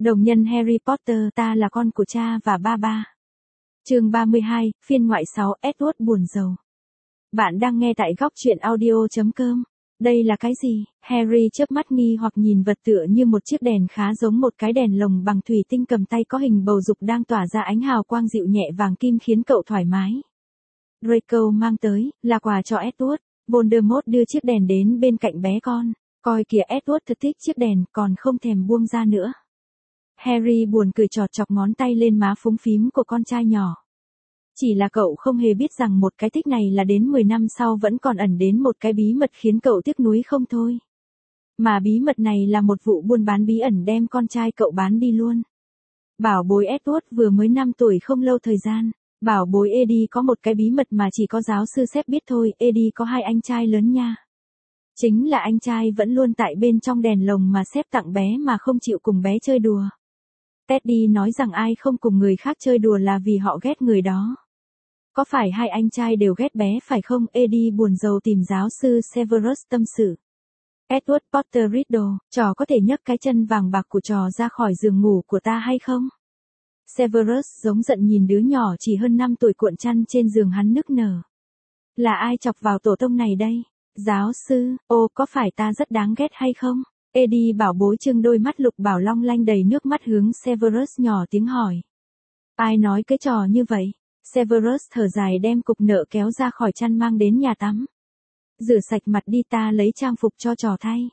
Đồng nhân Harry Potter, ta là con của cha và ba ba. Chương 32, phiên ngoại 6, Edward buồn rầu. Bạn đang nghe tại góc truyện audio.com. Đây là cái gì? Harry chớp mắt nghi hoặc nhìn vật tựa như một chiếc đèn khá giống một cái đèn lồng bằng thủy tinh cầm tay có hình bầu dục đang tỏa ra ánh hào quang dịu nhẹ vàng kim khiến cậu thoải mái. Draco mang tới, là quà cho Edward. Voldemort đưa chiếc đèn đến bên cạnh bé con. Coi kìa, Edward thật thích chiếc đèn, còn không thèm buông ra nữa. Harry buồn cười chọt chọc ngón tay lên má phúng phím của con trai nhỏ. Chỉ là cậu không hề biết rằng một cái thích này là đến 10 năm sau vẫn còn ẩn đến một cái bí mật khiến cậu tiếc nuối không thôi. Mà bí mật này là một vụ buôn bán bí ẩn đem con trai cậu bán đi luôn. Bảo bối Edward vừa mới 5 tuổi không lâu thời gian. Bảo bối Eddie có một cái bí mật mà chỉ có giáo sư Sếp biết thôi. Eddie có 2 anh trai lớn nha. Chính là anh trai vẫn luôn tại bên trong đèn lồng mà Sếp tặng bé mà không chịu cùng bé chơi đùa. Teddy nói rằng ai không cùng người khác chơi đùa là vì họ ghét người đó. Có phải 2 anh trai đều ghét bé phải không? Eddie buồn rầu tìm giáo sư Severus tâm sự. Edward Potter Riddle, trò có thể nhấc cái chân vàng bạc của trò ra khỏi giường ngủ của ta hay không? Severus giống giận nhìn đứa nhỏ chỉ hơn 5 tuổi cuộn chăn trên giường hắn nức nở. Là ai chọc vào tổ tông này đây? Giáo sư, ô có phải ta rất đáng ghét hay không? Eddie bảo bối trừng đôi mắt lục bảo long lanh đầy nước mắt hướng Severus nhỏ tiếng hỏi. Ai nói cái trò như vậy? Severus thở dài đem cục nợ kéo ra khỏi chăn mang đến nhà tắm. Rửa sạch mặt đi, ta lấy trang phục cho trò thay.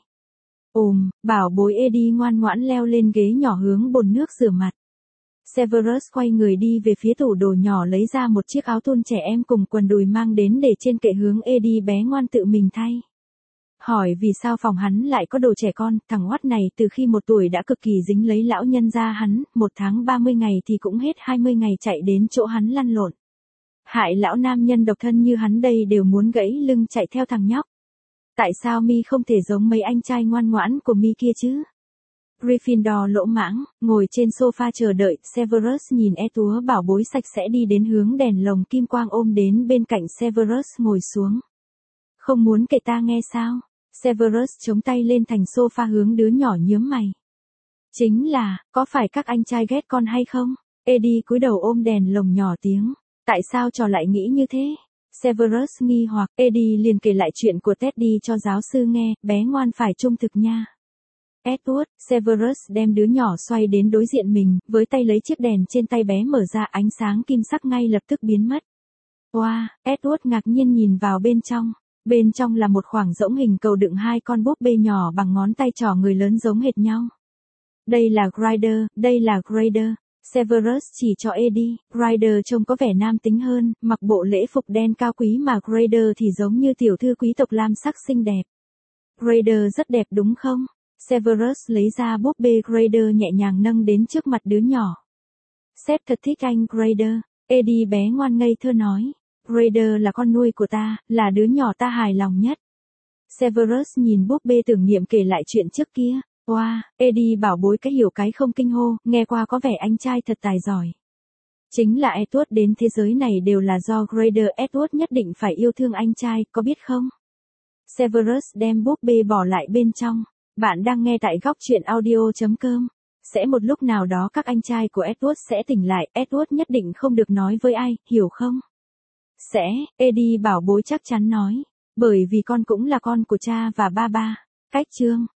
Bảo bối Eddie ngoan ngoãn leo lên ghế nhỏ hướng bồn nước rửa mặt. Severus quay người đi về phía tủ đồ nhỏ lấy ra một chiếc áo thun trẻ em cùng quần đùi mang đến để trên kệ hướng Eddie bé ngoan tự mình thay. Hỏi vì sao phòng hắn lại có đồ trẻ con, thằng oát này từ khi 1 tuổi đã cực kỳ dính lấy lão nhân gia hắn, 1 tháng 30 ngày thì cũng hết 20 ngày chạy đến chỗ hắn lăn lộn. Hại lão nam nhân độc thân như hắn đây đều muốn gãy lưng chạy theo thằng nhóc. Tại sao mi không thể giống mấy anh trai ngoan ngoãn của mi kia chứ? Gryffindor lỗ mãng, ngồi trên sofa chờ đợi, Severus nhìn Túa bảo bối sạch sẽ đi đến hướng đèn lồng kim quang ôm đến bên cạnh Severus ngồi xuống. Không muốn kể ta nghe sao? Severus chống tay lên thành sofa hướng đứa nhỏ nhướng mày. Chính là, có phải các anh trai ghét con hay không? Eddie cúi đầu ôm đèn lồng nhỏ tiếng. Tại sao trò lại nghĩ như thế? Severus nghi hoặc, Eddie liền kể lại chuyện của Teddy cho giáo sư nghe, bé ngoan phải trung thực nha. Edward, Severus đem đứa nhỏ xoay đến đối diện mình, với tay lấy chiếc đèn trên tay bé mở ra, ánh sáng kim sắc ngay lập tức biến mất. Wow, Edward ngạc nhiên nhìn vào bên trong. Bên trong là một khoảng rỗng hình cầu đựng 2 con búp bê nhỏ bằng ngón tay trỏ người lớn giống hệt nhau. Đây là Ryder, đây là Grader. Severus chỉ cho Eddie. Ryder trông có vẻ nam tính hơn, mặc bộ lễ phục đen cao quý mà Grader thì giống như tiểu thư quý tộc lam sắc xinh đẹp. Grader rất đẹp đúng không? Severus lấy ra búp bê Grader nhẹ nhàng nâng đến trước mặt đứa nhỏ. Sếp thật thích anh Grader. Eddie bé ngoan ngây thơ nói. Grader là con nuôi của ta, là đứa nhỏ ta hài lòng nhất. Severus nhìn búp bê tưởng niệm kể lại chuyện trước kia. Wow, Eddie bảo bối cái hiểu cái không kinh hô, nghe qua có vẻ anh trai thật tài giỏi. Chính là Edward đến thế giới này đều là do Grader. Edward nhất định phải yêu thương anh trai, có biết không? Severus đem búp bê bỏ lại bên trong. Bạn đang nghe tại góc truyện audio.com. Sẽ một lúc nào đó các anh trai của Edward sẽ tỉnh lại, Edward nhất định không được nói với ai, hiểu không? Sẽ, Eddie bảo bối chắc chắn nói. Bởi vì con cũng là con của cha và ba ba. Cách chương.